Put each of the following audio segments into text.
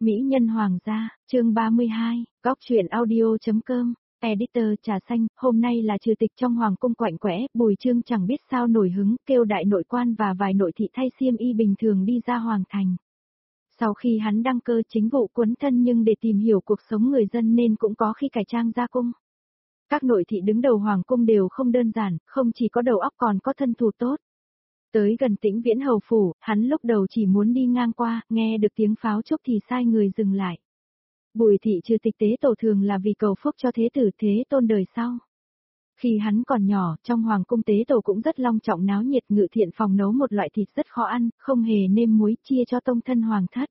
Mỹ nhân hoàng gia, chương 32, góc truyện audio.com, editor trà xanh, hôm nay là trừ tịch trong hoàng cung quạnh quẽ, Bùi Chương chẳng biết sao nổi hứng, kêu đại nội quan và vài nội thị thay xiêm y bình thường đi ra hoàng thành. Sau khi hắn đăng cơ chính vụ quấn thân nhưng để tìm hiểu cuộc sống người dân nên cũng có khi cải trang ra cung. Các nội thị đứng đầu hoàng cung đều không đơn giản, không chỉ có đầu óc còn có thân thủ tốt. Tới gần Tĩnh Viễn hầu phủ, hắn lúc đầu chỉ muốn đi ngang qua, nghe được tiếng pháo trúc thì sai người dừng lại. Bùi thị trừ tịch tế tổ thường là vì cầu phúc cho thế tử thế tôn đời sau. Khi hắn còn nhỏ, trong hoàng cung tế tổ cũng rất long trọng náo nhiệt, Ngự Thiện phòng nấu một loại thịt rất khó ăn, không hề nêm muối, chia cho tông thân hoàng thất.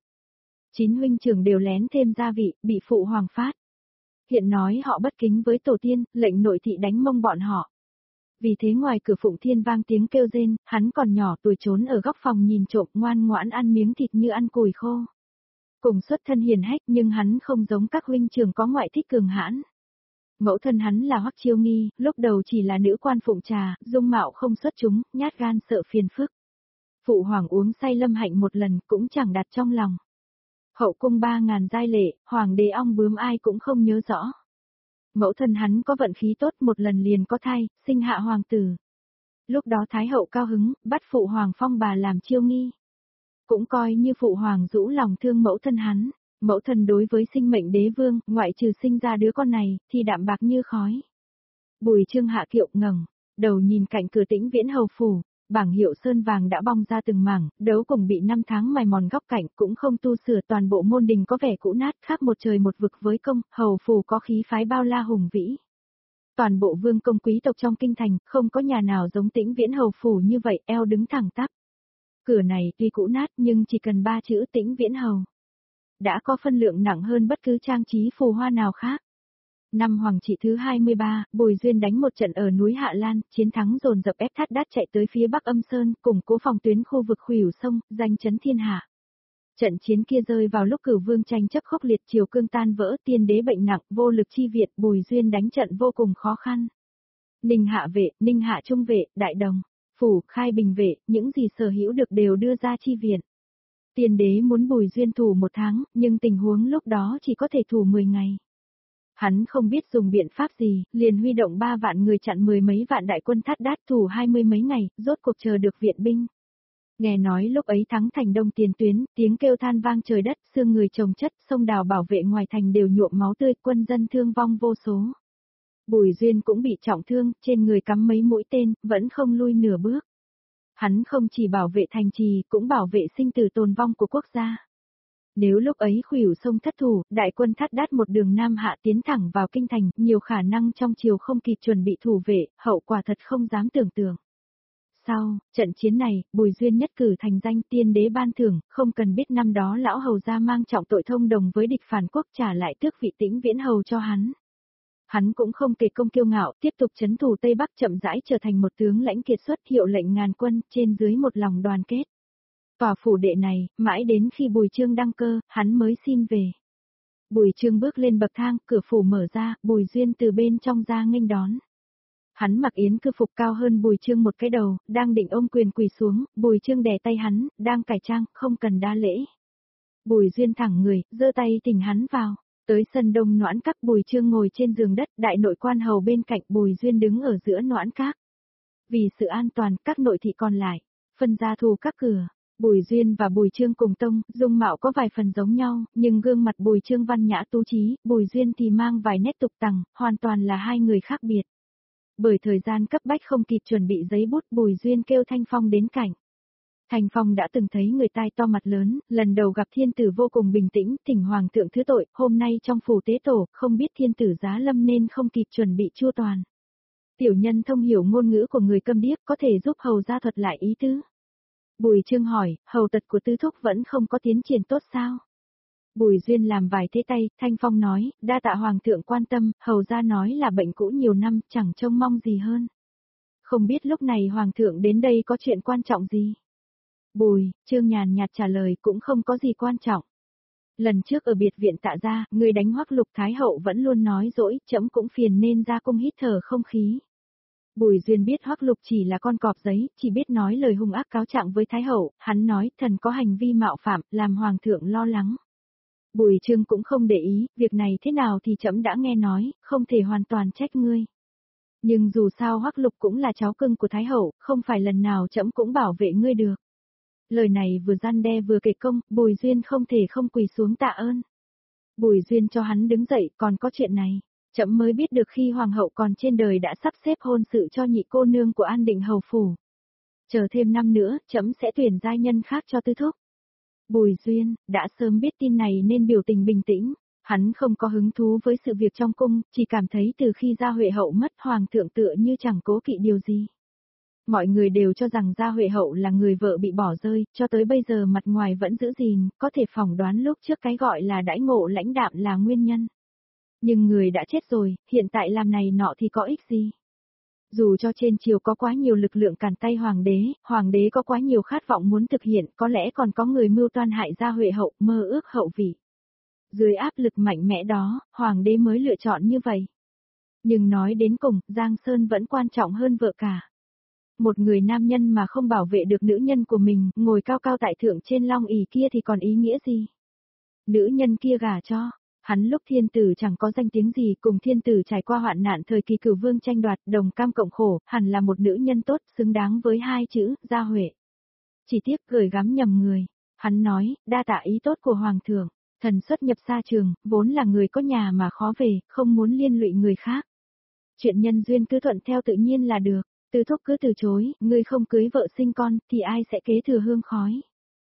9 huynh trưởng đều lén thêm gia vị, bị phụ hoàng phát hiện nói họ bất kính với tổ tiên, lệnh nội thị đánh mông bọn họ. Vì thế ngoài cửa Phụng Thiên vang tiếng kêu rên, hắn còn nhỏ tuổi trốn ở góc phòng nhìn trộm, ngoan ngoãn ăn miếng thịt như ăn củi khô. Cùng xuất thân hiền hách nhưng hắn không giống các huynh trưởng có ngoại thích cường hãn. Mẫu thân hắn là Hoắc Chiêu Nghi, lúc đầu chỉ là nữ quan phụng trà, dung mạo không xuất chúng, nhát gan sợ phiền phức. Phụ hoàng uống say lâm hạnh một lần cũng chẳng đặt trong lòng. Hậu cung 3.000 giai lệ, hoàng đế ong bướm ai cũng không nhớ rõ. Mẫu thân hắn có vận khí tốt, một lần liền có thai, sinh hạ hoàng tử. Lúc đó Thái hậu cao hứng, bắt phụ hoàng phong bà làm Chiêu Nghi. Cũng coi như phụ hoàng rũ lòng thương mẫu thân hắn. Mẫu thân đối với sinh mệnh đế vương, ngoại trừ sinh ra đứa con này, thì đạm bạc như khói. Bùi Chương hạ kiệu ngẩng đầu nhìn cạnh cửa Tĩnh Viễn hầu phủ, bảng hiệu sơn vàng đã bong ra từng mảng, đấu cùng bị 5 tháng mài mòn góc cạnh, cũng không tu sửa, toàn bộ môn đình có vẻ cũ nát, khác một trời một vực với công, hầu phủ có khí phái bao la hùng vĩ. Toàn bộ vương công quý tộc trong kinh thành, không có nhà nào giống Tĩnh Viễn hầu phủ như vậy, eo đứng thẳng tắp. Cửa này tuy cũ nát nhưng chỉ cần 3 chữ Tĩnh Viễn hầu đã có phân lượng nặng hơn bất cứ trang trí phù hoa nào khác. Năm Hoàng trị thứ 23, Bùi Duyên đánh một trận ở núi Hạ Lan, chiến thắng dồn dập ép Thát Đát chạy tới phía Bắc Âm Sơn, củng cố phòng tuyến khu vực Khuỷu Sông, danh chấn thiên hạ. Trận chiến kia rơi vào lúc cửu vương tranh chấp khốc liệt, triều cương tan vỡ, tiên đế bệnh nặng, vô lực chi viện, Bùi Duyên đánh trận vô cùng khó khăn. Ninh Hạ vệ, Ninh Hạ trung vệ, Đại Đồng, Phủ, Khai Bình vệ, những gì sở hữu được đều đưa ra chi viện. Tiên đế muốn Bùi Duyên thủ 1 tháng, nhưng tình huống lúc đó chỉ có thể thủ 10 ngày. Hắn không biết dùng biện pháp gì, liền huy động 3 vạn người chặn 10 mấy vạn đại quân Thát Đát, thủ 20 mấy ngày, rốt cuộc chờ được viện binh. Nghe nói lúc ấy thắng thành đông tiền tuyến, tiếng kêu than vang trời đất, xương người chồng chất, sông đào bảo vệ ngoài thành đều nhuộm máu tươi, quân dân thương vong vô số. Bùi Duyên cũng bị trọng thương, trên người cắm mấy mũi tên, vẫn không lui nửa bước. Hắn không chỉ bảo vệ thành trì, cũng bảo vệ sinh tử tồn vong của quốc gia. Nếu lúc ấy Khuỷu Sông thất thủ, đại quân Thát Đát một đường nam hạ tiến thẳng vào kinh thành, nhiều khả năng trong triều không kịp chuẩn bị thủ vệ, hậu quả thật không dám tưởng tượng. Sau trận chiến này, Bùi Duyên nhất cử thành danh, tiên đế ban thưởng, không cần biết năm đó lão hầu gia mang trọng tội thông đồng với địch phản quốc, trả lại tước vị Tĩnh Viễn hầu cho hắn. Hắn cũng không kể công kiêu ngạo, tiếp tục trấn thủ Tây Bắc, chậm rãi trở thành một tướng lãnh kiệt xuất, hiệu lệnh ngàn quân, trên dưới một lòng đoàn kết. Tòa phủ đệ này, mãi đến khi Bùi Chương đăng cơ, hắn mới xin về. Bùi Chương bước lên bậc thang, cửa phủ mở ra, Bùi Duyên từ bên trong ra nghênh đón. Hắn mặc yến cư phục cao hơn Bùi Chương một cái đầu, đang định ôm quyền quỳ xuống, Bùi Chương đè tay hắn, đang cải trang, không cần đa lễ. Bùi Duyên thẳng người, giơ tay thỉnh hắn vào. Tới sân đông Noãn Các, Bùi Chương ngồi trên giường đất, đại nội quan hầu bên cạnh, Bùi Duyên đứng ở giữa Noãn Các. Vì sự an toàn, các nội thị còn lại phân ra thu các cửa. Bùi Duyên và Bùi Chương cùng tông, dung mạo có vài phần giống nhau, nhưng gương mặt Bùi Chương văn nhã tú trí, Bùi Duyên thì mang vài nét tục tằng, hoàn toàn là hai người khác biệt. Bởi thời gian cấp bách không kịp chuẩn bị giấy bút, Bùi Duyên kêu Thanh Phong đến cạnh. Thanh Phong đã từng thấy người tai to mặt lớn, lần đầu gặp thiên tử vô cùng bình tĩnh, thỉnh hoàng thượng thứ tội, hôm nay trong phủ tế tổ, không biết thiên tử giá lâm nên không kịp chuẩn bị chu toàn. Tiểu nhân thông hiểu ngôn ngữ của người câm điếc, có thể giúp hầu gia thuật lại ý tứ. Bùi Chương hỏi, hầu tật của tứ thúc vẫn không có tiến triển tốt sao? Bùi Duyên làm vài thế tay, Thanh Phong nói, đa tạ hoàng thượng quan tâm, hầu gia nói là bệnh cũ nhiều năm, chẳng trông mong gì hơn. Không biết lúc này hoàng thượng đến đây có chuyện quan trọng gì? Bùi Chương nhàn nhạt trả lời, cũng không có gì quan trọng. Lần trước ở biệt viện Tạ gia, người đánh Hoắc Lục Thái hậu vẫn luôn nói dỗi, trẫm cũng phiền nên ra cung hít thở không khí. Bùi Duyên biết Hoắc Lục chỉ là con cọp giấy, chỉ biết nói lời hung ác cáo trạng với Thái hậu, hắn nói thần có hành vi mạo phạm, làm hoàng thượng lo lắng. Bùi Trương cũng không để ý, việc này thế nào thì trẫm đã nghe nói, không thể hoàn toàn trách ngươi. Nhưng dù sao Hoắc Lục cũng là cháu cưng của Thái Hậu, không phải lần nào trẫm cũng bảo vệ ngươi được. Lời này vừa gian đe vừa kể công, Bùi Duyên không thể không quỳ xuống tạ ơn. Bùi Duyên cho hắn đứng dậy, còn có chuyện này. Trẫm mới biết được khi Hoàng hậu còn trên đời đã sắp xếp hôn sự cho nhị cô nương của An Định Hầu Phủ. Chờ thêm năm nữa, trẫm sẽ tuyển giai nhân khác cho tư thúc. Bùi Duyên, đã sớm biết tin này nên biểu tình bình tĩnh. Hắn không có hứng thú với sự việc trong cung, chỉ cảm thấy từ khi Gia Huệ Hậu mất Hoàng thượng tựa như chẳng cố kỵ điều gì. Mọi người đều cho rằng Gia Huệ Hậu là người vợ bị bỏ rơi, cho tới bây giờ mặt ngoài vẫn giữ gìn, có thể phỏng đoán lúc trước cái gọi là đãi ngộ lãnh đạm là nguyên nhân. Nhưng người đã chết rồi, hiện tại làm này nọ thì có ích gì? Dù cho trên triều có quá nhiều lực lượng cản tay hoàng đế có quá nhiều khát vọng muốn thực hiện, có lẽ còn có người mưu toan hại Gia Huệ Hậu, mơ ước hậu vị. Dưới áp lực mạnh mẽ đó, hoàng đế mới lựa chọn như vậy. Nhưng nói đến cùng, Giang Sơn vẫn quan trọng hơn vợ cả. Một người nam nhân mà không bảo vệ được nữ nhân của mình, ngồi cao cao tại thượng trên long ỷ kia thì còn ý nghĩa gì? Nữ nhân kia gả cho, hắn lúc thiên tử chẳng có danh tiếng gì, cùng thiên tử trải qua hoạn nạn thời kỳ Cửu Vương tranh đoạt, đồng cam cộng khổ, hẳn là một nữ nhân tốt, xứng đáng với hai chữ, Gia Huệ. Chỉ tiếc gửi gắm nhầm người. Hắn nói, đa tạ ý tốt của hoàng thượng, thần xuất nhập xa trường, vốn là người có nhà mà khó về, không muốn liên lụy người khác. Chuyện nhân duyên cứ thuận theo tự nhiên là được. Tư thúc cứ từ chối, ngươi không cưới vợ sinh con, thì ai sẽ kế thừa hương khói.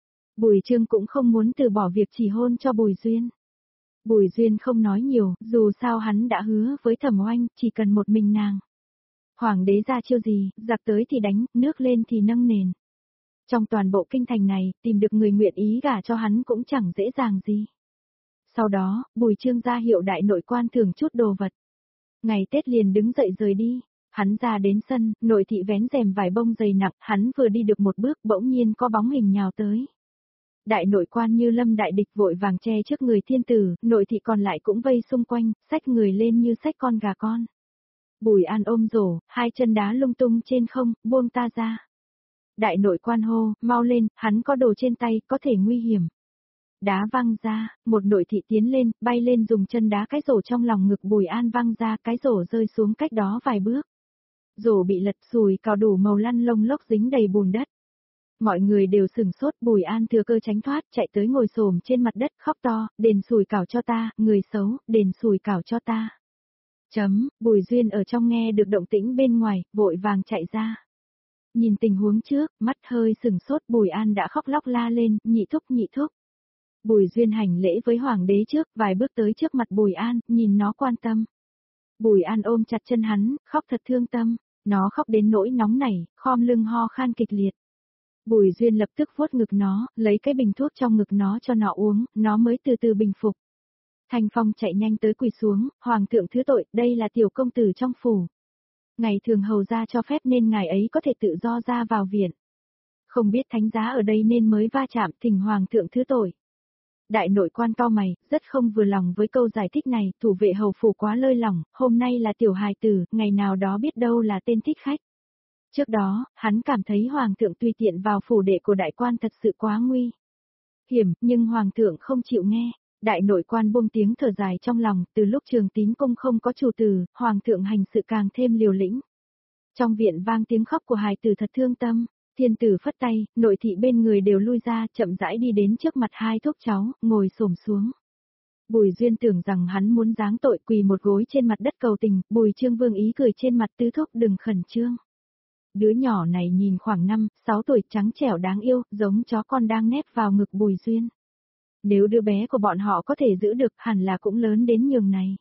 Bùi Trương cũng không muốn từ bỏ việc chỉ hôn cho Bùi Duyên. Bùi Duyên không nói nhiều, dù sao hắn đã hứa với Thẩm Oanh, chỉ cần một mình nàng. Hoàng đế ra chiêu gì, giặc tới thì đánh, nước lên thì nâng nền. Trong toàn bộ kinh thành này, tìm được người nguyện ý gả cho hắn cũng chẳng dễ dàng gì. Sau đó, Bùi Trương ra hiệu đại nội quan thưởng chút đồ vật. Ngày Tết liền đứng dậy rời đi. Hắn ra đến sân, nội thị vén rèm vải bông dày nặng, hắn vừa đi được một bước bỗng nhiên có bóng hình nhào tới. Đại nội quan như lâm đại địch vội vàng che trước người thiên tử, nội thị còn lại cũng vây xung quanh, xách người lên như xách con gà con. Bùi An ôm rổ, hai chân đá lung tung trên không, buông ta ra. Đại nội quan hô, mau lên, hắn có đồ trên tay, có thể nguy hiểm. Đá văng ra, một nội thị tiến lên, bay lên dùng chân đá cái rổ trong lòng ngực Bùi An văng ra, cái rổ rơi xuống cách đó vài bước. Rổ bị lật sùi cào đủ màu lăn lông lốc dính đầy bùn đất. Mọi người đều sửng sốt, Bùi An thừa cơ tránh thoát, chạy tới ngồi xổm trên mặt đất khóc to, đền sùi cào cho ta, người xấu, đền sùi cào cho ta. Bùi Duyên ở trong nghe được động tĩnh bên ngoài, vội vàng chạy ra. Nhìn tình huống trước, mắt hơi sửng sốt, Bùi An đã khóc lóc la lên, nhị thúc. Bùi Duyên hành lễ với hoàng đế trước, vài bước tới trước mặt Bùi An, nhìn nó quan tâm. Bùi An ôm chặt chân hắn, khóc thật thương tâm, nó khóc đến nỗi nóng nảy, khom lưng ho khan kịch liệt. Bùi Duyên lập tức vuốt ngực nó, lấy cái bình thuốc trong ngực nó cho nó uống, nó mới từ từ bình phục. Thanh Phong chạy nhanh tới quỳ xuống, hoàng thượng thứ tội, đây là tiểu công tử trong phủ. Ngày thường hầu ra cho phép nên ngài ấy có thể tự do ra vào viện. Không biết thánh giá ở đây nên mới va chạm, thỉnh hoàng thượng thứ tội. Đại nội quan cau mày, rất không vừa lòng với câu giải thích này, thủ vệ hầu phủ quá lơi lỏng, hôm nay là tiểu hài tử, ngày nào đó biết đâu là tên thích khách. Trước đó, hắn cảm thấy hoàng thượng tùy tiện vào phủ đệ của đại quan thật sự quá nguy hiểm, nhưng hoàng thượng không chịu nghe. Đại nội quan buông tiếng thở dài trong lòng, từ lúc Trường Tín cung không có chủ tử, hoàng thượng hành sự càng thêm liều lĩnh. Trong viện vang tiếng khóc của hài tử thật thương tâm. Thiên tử phất tay, nội thị bên người đều lui ra, chậm rãi đi đến trước mặt hai thúc cháu, ngồi xổm xuống. Bùi Duyên tưởng rằng hắn muốn giáng tội, quỳ một gối trên mặt đất cầu tình, Bùi Trương Vương ý cười trên mặt, tứ thúc đừng khẩn trương. Đứa nhỏ này nhìn khoảng 5-6 tuổi, trắng trẻo đáng yêu, giống chó con đang nép vào ngực Bùi Duyên. Nếu đứa bé của bọn họ có thể giữ được, hẳn là cũng lớn đến nhường này.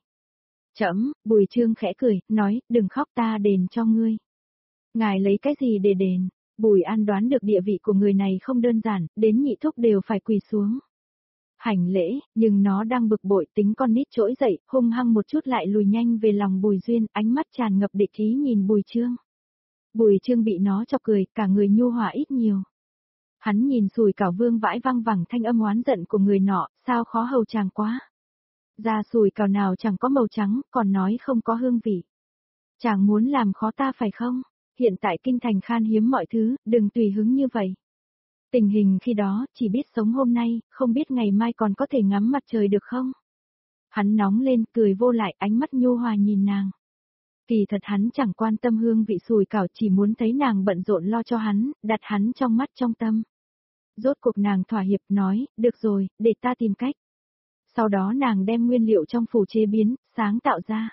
Bùi Trương khẽ cười, nói, đừng khóc, ta đền cho ngươi. Ngài lấy cái gì để đền? Bùi An đoán được địa vị của người này không đơn giản, đến nhị thúc đều phải quỳ xuống. Hành lễ, nhưng nó đang bực bội, tính con nít trỗi dậy, hung hăng một chút lại lùi nhanh về lòng Bùi Duyên, ánh mắt tràn ngập địch ý nhìn Bùi Trương. Bùi Trương bị nó chọc cười, cả người nhu hòa ít nhiều. Hắn nhìn sùi cảo vương vãi văng vẳng thanh âm oán giận của người nọ, sao khó hầu chàng quá. Da sùi cảo nào chẳng có màu trắng, còn nói không có hương vị. Chàng muốn làm khó ta phải không? Hiện tại kinh thành khan hiếm mọi thứ, đừng tùy hứng như vậy. Tình hình khi đó, chỉ biết sống hôm nay, không biết ngày mai còn có thể ngắm mặt trời được không? Hắn nóng lên, cười vô lại, ánh mắt nhu hòa nhìn nàng. Kỳ thật hắn chẳng quan tâm hương vị sùi cảo, chỉ muốn thấy nàng bận rộn lo cho hắn, đặt hắn trong mắt trong tâm. Rốt cuộc nàng thỏa hiệp nói, được rồi, để ta tìm cách. Sau đó nàng đem nguyên liệu trong phủ chế biến, sáng tạo ra.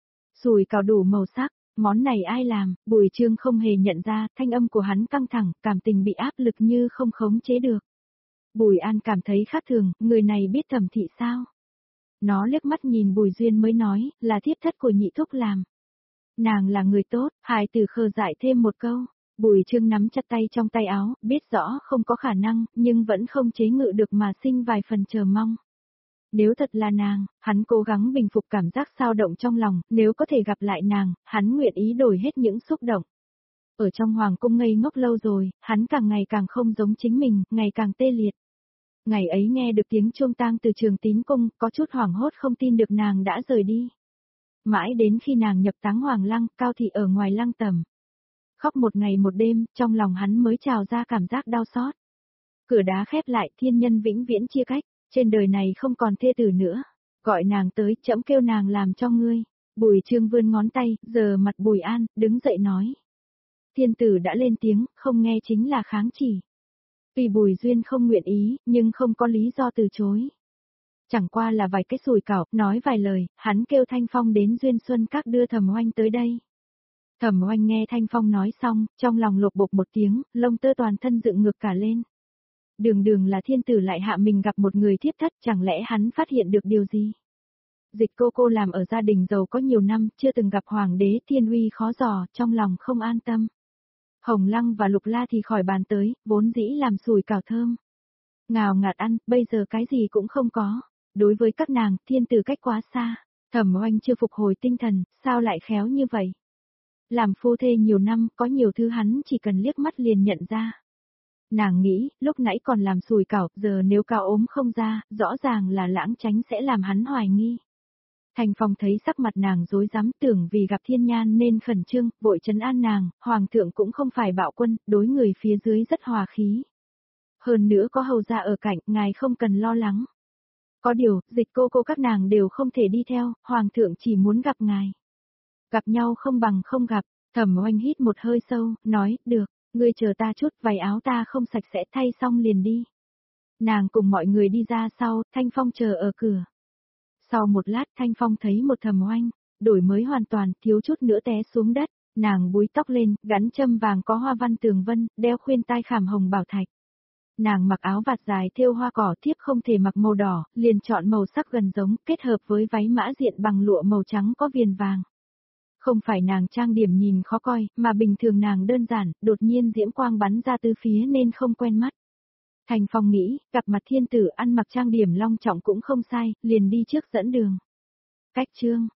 Sùi cảo đủ màu sắc, món này ai làm, Bùi Trương không hề nhận ra, thanh âm của hắn căng thẳng, cảm tình bị áp lực như không khống chế được. Bùi An cảm thấy khác thường, người này biết thẩm thị sao? Nó liếc mắt nhìn Bùi Duyên mới nói, là thiếp thất của nhị thúc làm. Nàng là người tốt, hài tử khờ dại thêm một câu. Bùi Trương nắm chặt tay trong tay áo, biết rõ không có khả năng, nhưng vẫn không chế ngự được mà sinh vài phần chờ mong. Nếu thật là nàng, hắn cố gắng bình phục cảm giác xao động trong lòng, nếu có thể gặp lại nàng, hắn nguyện ý đổi hết những xúc động. Ở trong hoàng cung ngây ngốc lâu rồi, hắn càng ngày càng không giống chính mình, ngày càng tê liệt. Ngày ấy nghe được tiếng chuông tang từ Trường Tín cung, có chút hoảng hốt không tin được nàng đã rời đi. Mãi đến khi nàng nhập táng hoàng lăng, Cao Thị ở ngoài lăng tầm. Khóc một ngày một đêm, trong lòng hắn mới trào ra cảm giác đau xót. Cửa đá khép lại, thiên nhân vĩnh viễn chia cách, trên đời này không còn thê tử nữa. Gọi nàng tới, trẫm kêu nàng làm cho ngươi. Bùi Trương vươn ngón tay, giờ mặt Bùi An, đứng dậy nói. Thiên tử đã lên tiếng, không nghe chính là kháng chỉ. Vì Bùi Duyên không nguyện ý, nhưng không có lý do từ chối. Chẳng qua là vài cái sùi cảo, nói vài lời, hắn kêu Thanh Phong đến Duyên Xuân Các đưa Thẩm Oanh tới đây. Thẩm Oanh nghe Thanh Phong nói xong, trong lòng lột bột một tiếng, lông tơ toàn thân dựng ngược cả lên. Đường đường là thiên tử lại hạ mình gặp một người thiếp thất, chẳng lẽ hắn phát hiện được điều gì? Dịch cô làm ở gia đình giàu có nhiều năm, chưa từng gặp hoàng đế, thiên uy khó dò, trong lòng không an tâm. Hồng Lăng và Lục La thì khỏi bàn tới, vốn dĩ làm sùi cảo thơm. Ngào ngạt ăn, bây giờ cái gì cũng không có. Đối với các nàng, thiên tử cách quá xa. Thẩm Oanh chưa phục hồi tinh thần, sao lại khéo như vậy? Làm phu thê nhiều năm, có nhiều thứ hắn chỉ cần liếc mắt liền nhận ra. Nàng nghĩ, lúc nãy còn làm sùi cảo, giờ nếu cao ốm không ra, rõ ràng là Lãng Chánh sẽ làm hắn hoài nghi. Thành Phong thấy sắc mặt nàng rối rắm, tưởng vì gặp thiên nhan nên khẩn trương, vội trấn an nàng, hoàng thượng cũng không phải bạo quân, đối người phía dưới rất hòa khí. Hơn nữa có hầu gia ở cạnh, ngài không cần lo lắng. Có điều, Dịch cô các nàng đều không thể đi theo, hoàng thượng chỉ muốn gặp ngài. Gặp nhau không bằng không gặp, Thẩm Oanh hít một hơi sâu, nói, được, ngươi chờ ta chút, váy áo ta không sạch sẽ thay xong liền đi. Nàng cùng mọi người đi ra sau, Thanh Phong chờ ở cửa. Sau một lát Thanh Phong thấy một Thẩm Oanh, đổi mới hoàn toàn, thiếu chút nữa té xuống đất, nàng búi tóc lên, gắn châm vàng có hoa văn tường vân, đeo khuyên tai khảm hồng bảo thạch. Nàng mặc áo vạt dài thêu hoa cỏ, thiếp không thể mặc màu đỏ, liền chọn màu sắc gần giống, kết hợp với váy mã diện bằng lụa màu trắng có viền vàng. Không phải nàng trang điểm nhìn khó coi, mà bình thường nàng đơn giản, đột nhiên diễm quang bắn ra từ phía nên không quen mắt. Thành Phong nghĩ, gặp mặt thiên tử ăn mặc trang điểm long trọng cũng không sai, liền đi trước dẫn đường. Cách chương